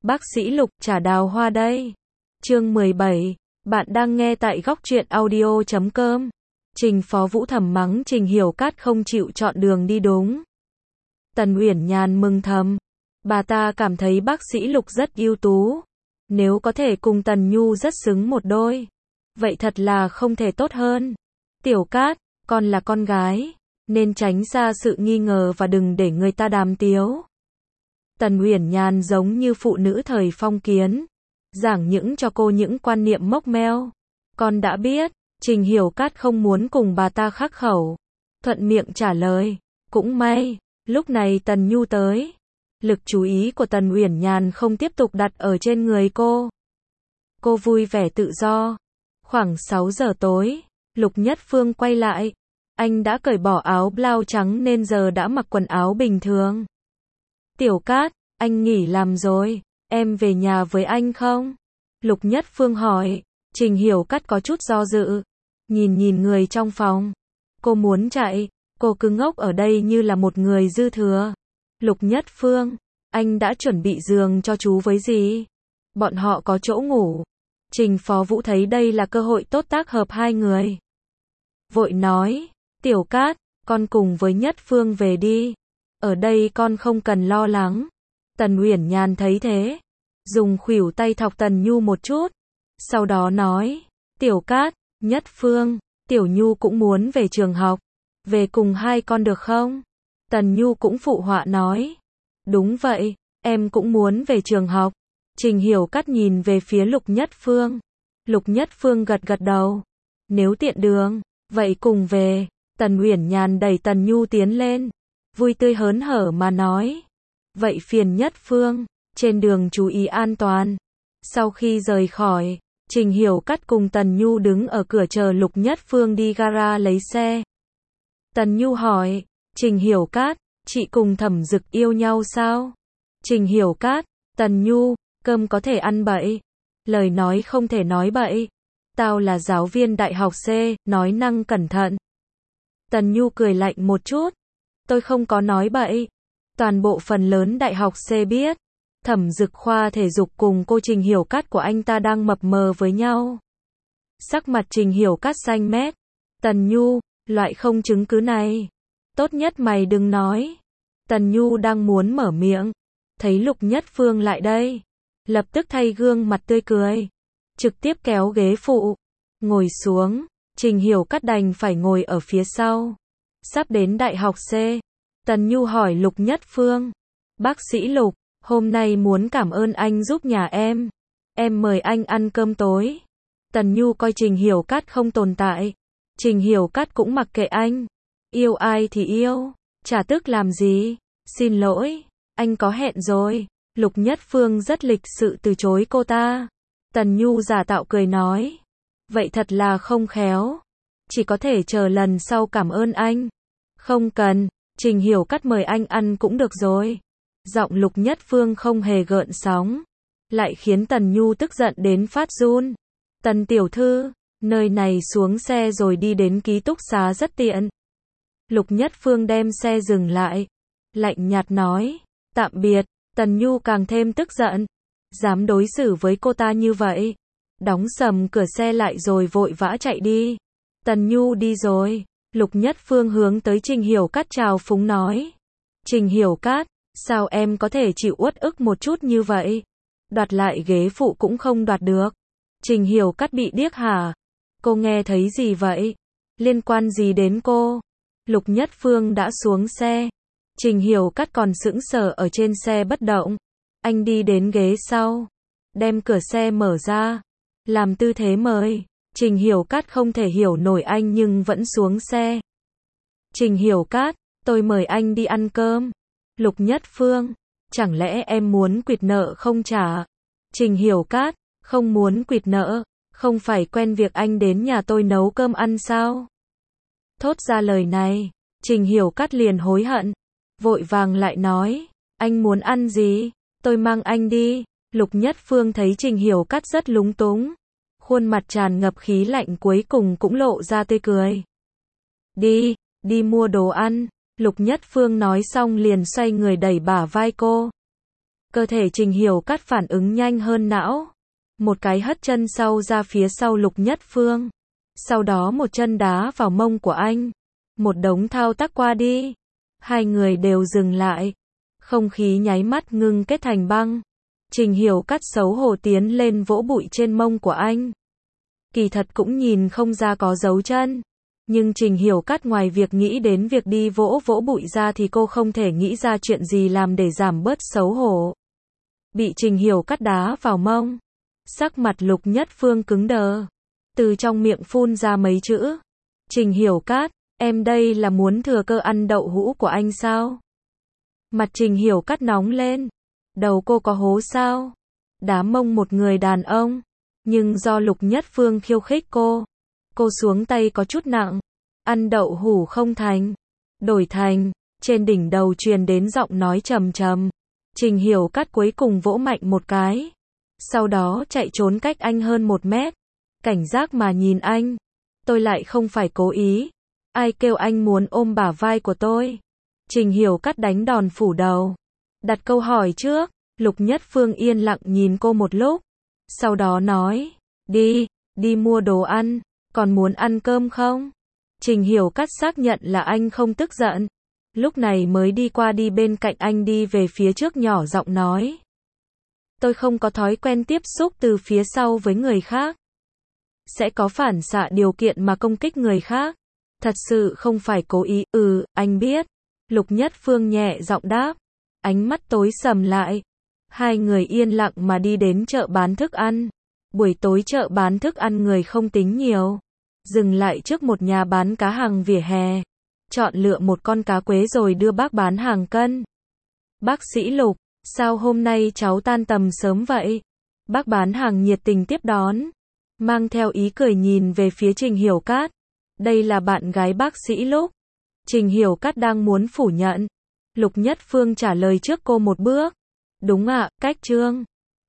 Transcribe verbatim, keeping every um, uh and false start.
Bác sĩ Lục trả đào hoa đây. Chương mười bảy, bạn đang nghe tại góc truyện audio chấm com. Trình Phó Vũ thầm mắng Trình Hiểu Cát không chịu chọn đường đi đúng. Tần Uyển Nhàn mừng thầm. Bà ta cảm thấy bác sĩ Lục rất ưu tú. Nếu có thể cùng Tần Nhu rất xứng một đôi. Vậy thật là không thể tốt hơn. Tiểu Cát, con là con gái. Nên tránh xa sự nghi ngờ và đừng để người ta đàm tiếu. Tần Uyển Nhàn giống như phụ nữ thời phong kiến. Giảng những cho cô những quan niệm mốc meo. Con đã biết, Trình Hiểu Cát không muốn cùng bà ta khắc khẩu. Thuận miệng trả lời. Cũng may, lúc này Tần Nhu tới. Lực chú ý của Tần Uyển Nhàn không tiếp tục đặt ở trên người cô. Cô vui vẻ tự do. Khoảng sáu giờ tối, Lục Nhất Phương quay lại. Anh đã cởi bỏ áo blau trắng nên giờ đã mặc quần áo bình thường. Tiểu Cát, anh nghỉ làm rồi, em về nhà với anh không? Lục Nhất Phương hỏi. Trình Hiểu Cát có chút do dự. Nhìn nhìn người trong phòng. Cô muốn chạy, cô cứ ngốc ở đây như là một người dư thừa. Lục Nhất Phương, anh đã chuẩn bị giường cho chú với gì? Bọn họ có chỗ ngủ. Trình Phó Vũ thấy đây là cơ hội tốt tác hợp hai người. Vội nói, Tiểu Cát, con cùng với Nhất Phương về đi. Ở đây con không cần lo lắng. Tần Uyển Nhàn thấy thế. Dùng khuỷu tay thọc Tần Nhu một chút. Sau đó nói, Tiểu Cát, Nhất Phương, Tiểu Nhu cũng muốn về trường học. Về cùng hai con được không? Tần Nhu cũng phụ họa nói. Đúng vậy, em cũng muốn về trường học. Trình Hiểu Cát nhìn về phía Lục Nhất Phương. Lục Nhất Phương gật gật đầu. Nếu tiện đường, vậy cùng về. Tần Uyển Nhàn đẩy Tần Nhu tiến lên. Vui tươi hớn hở mà nói. Vậy phiền Nhất Phương, trên đường chú ý an toàn. Sau khi rời khỏi, Trình Hiểu Cát cùng Tần Nhu đứng ở cửa chờ Lục Nhất Phương đi gara lấy xe. Tần Nhu hỏi, Trình Hiểu Cát, chị cùng Thẩm Dực yêu nhau sao? Trình Hiểu Cát, Tần Nhu, cơm có thể ăn bậy. Lời nói không thể nói bậy. Tao là giáo viên đại học C, nói năng cẩn thận. Tần Nhu cười lạnh một chút. Tôi không có nói bậy. Toàn bộ phần lớn đại học C biết. Thẩm Dực khoa thể dục cùng cô Trình Hiểu Cát của anh ta đang mập mờ với nhau. Sắc mặt Trình Hiểu Cát xanh mét. Tần Nhu, loại không chứng cứ này. Tốt nhất mày đừng nói. Tần Nhu đang muốn mở miệng. Thấy Lục Nhất Phương lại đây. Lập tức thay gương mặt tươi cười. Trực tiếp kéo ghế phụ. Ngồi xuống. Trình Hiểu Cát đành phải ngồi ở phía sau. Sắp đến đại học C. Tần Nhu hỏi Lục Nhất Phương. Bác sĩ Lục, hôm nay muốn cảm ơn anh giúp nhà em. Em mời anh ăn cơm tối. Tần Nhu coi Trình Hiểu Cát không tồn tại. Trình Hiểu Cát cũng mặc kệ anh. Yêu ai thì yêu. Chả tức làm gì. Xin lỗi, anh có hẹn rồi. Lục Nhất Phương rất lịch sự từ chối cô ta. Tần Nhu giả tạo cười nói. Vậy thật là không khéo. Chỉ có thể chờ lần sau cảm ơn anh. Không cần, Trình Hiểu Cát mời anh ăn cũng được rồi. Giọng Lục Nhất Phương không hề gợn sóng. Lại khiến Tần Nhu tức giận đến phát run. Tần tiểu thư, nơi này xuống xe rồi đi đến ký túc xá rất tiện. Lục Nhất Phương đem xe dừng lại. Lạnh nhạt nói. Tạm biệt. Tần Nhu càng thêm tức giận. Dám đối xử với cô ta như vậy. Đóng sầm cửa xe lại rồi vội vã chạy đi. Tần Nhu đi rồi. Lục Nhất Phương hướng tới Trình Hiểu Cát chào phúng nói. Trình Hiểu Cát, sao em có thể chịu uất ức một chút như vậy? Đoạt lại ghế phụ cũng không đoạt được. Trình Hiểu Cát bị điếc hả? Cô nghe thấy gì vậy? Liên quan gì đến cô? Lục Nhất Phương đã xuống xe. Trình Hiểu Cát còn sững sờ ở trên xe bất động. Anh đi đến ghế sau. Đem cửa xe mở ra. Làm tư thế mời. Trình Hiểu Cát không thể hiểu nổi anh nhưng vẫn xuống xe. Trình Hiểu Cát, tôi mời anh đi ăn cơm. Lục Nhất Phương, chẳng lẽ em muốn quỵt nợ không trả? Trình Hiểu Cát, không muốn quỵt nợ, không phải quen việc anh đến nhà tôi nấu cơm ăn sao? Thốt ra lời này, Trình Hiểu Cát liền hối hận. Vội vàng lại nói, anh muốn ăn gì? Tôi mang anh đi. Lục Nhất Phương thấy Trình Hiểu Cát rất lúng túng. Khuôn mặt tràn ngập khí lạnh cuối cùng cũng lộ ra tươi cười. Đi, đi mua đồ ăn. Lục Nhất Phương nói xong liền xoay người đẩy bả vai cô. Cơ thể Trình Hiểu Cát phản ứng nhanh hơn não. Một cái hất chân sau ra phía sau Lục Nhất Phương. Sau đó một chân đá vào mông của anh. Một đống thao tác qua đi. Hai người đều dừng lại. Không khí nháy mắt ngưng kết thành băng. Trình Hiểu Cát xấu hổ tiến lên vỗ bụi trên mông của anh. Kỳ thật cũng nhìn không ra có dấu chân. Nhưng Trình Hiểu Cát ngoài việc nghĩ đến việc đi vỗ vỗ bụi ra thì cô không thể nghĩ ra chuyện gì làm để giảm bớt xấu hổ. Bị Trình Hiểu Cát đá vào mông. Sắc mặt Lục Nhất Phương cứng đờ. Từ trong miệng phun ra mấy chữ. Trình Hiểu Cát, em đây là muốn thừa cơ ăn đậu hũ của anh sao? Mặt Trình Hiểu Cát nóng lên. Đầu cô có hố sao? Đá mông một người đàn ông. Nhưng do Lục Nhất Phương khiêu khích cô. Cô xuống tay có chút nặng. Ăn đậu hũ không thành. Đổi thành. Trên đỉnh đầu truyền đến giọng nói trầm trầm. Trình Hiểu Cát cuối cùng vỗ mạnh một cái. Sau đó chạy trốn cách anh hơn một mét. Cảnh giác mà nhìn anh. Tôi lại không phải cố ý. Ai kêu anh muốn ôm bả vai của tôi? Trình Hiểu Cát đánh đòn phủ đầu. Đặt câu hỏi trước. Lục Nhất Phương yên lặng nhìn cô một lúc. Sau đó nói. Đi, đi mua đồ ăn. Còn muốn ăn cơm không? Trình Hiểu Cát xác nhận là anh không tức giận. Lúc này mới đi qua đi bên cạnh anh đi về phía trước nhỏ giọng nói. Tôi không có thói quen tiếp xúc từ phía sau với người khác. Sẽ có phản xạ điều kiện mà công kích người khác. Thật sự không phải cố ý. Ừ, anh biết. Lục Nhất Phương nhẹ giọng đáp. Ánh mắt tối sầm lại. Hai người yên lặng mà đi đến chợ bán thức ăn. Buổi tối chợ bán thức ăn người không tính nhiều. Dừng lại trước một nhà bán cá hàng vỉa hè. Chọn lựa một con cá quế rồi đưa bác bán hàng cân. Bác sĩ Lục, sao hôm nay cháu tan tầm sớm vậy? Bác bán hàng nhiệt tình tiếp đón. Mang theo ý cười nhìn về phía Trình Hiểu Cát. Đây là bạn gái bác sĩ Lục. Trình Hiểu Cát đang muốn phủ nhận. Lục Nhất Phương trả lời trước cô một bước. Đúng ạ, cách Trương.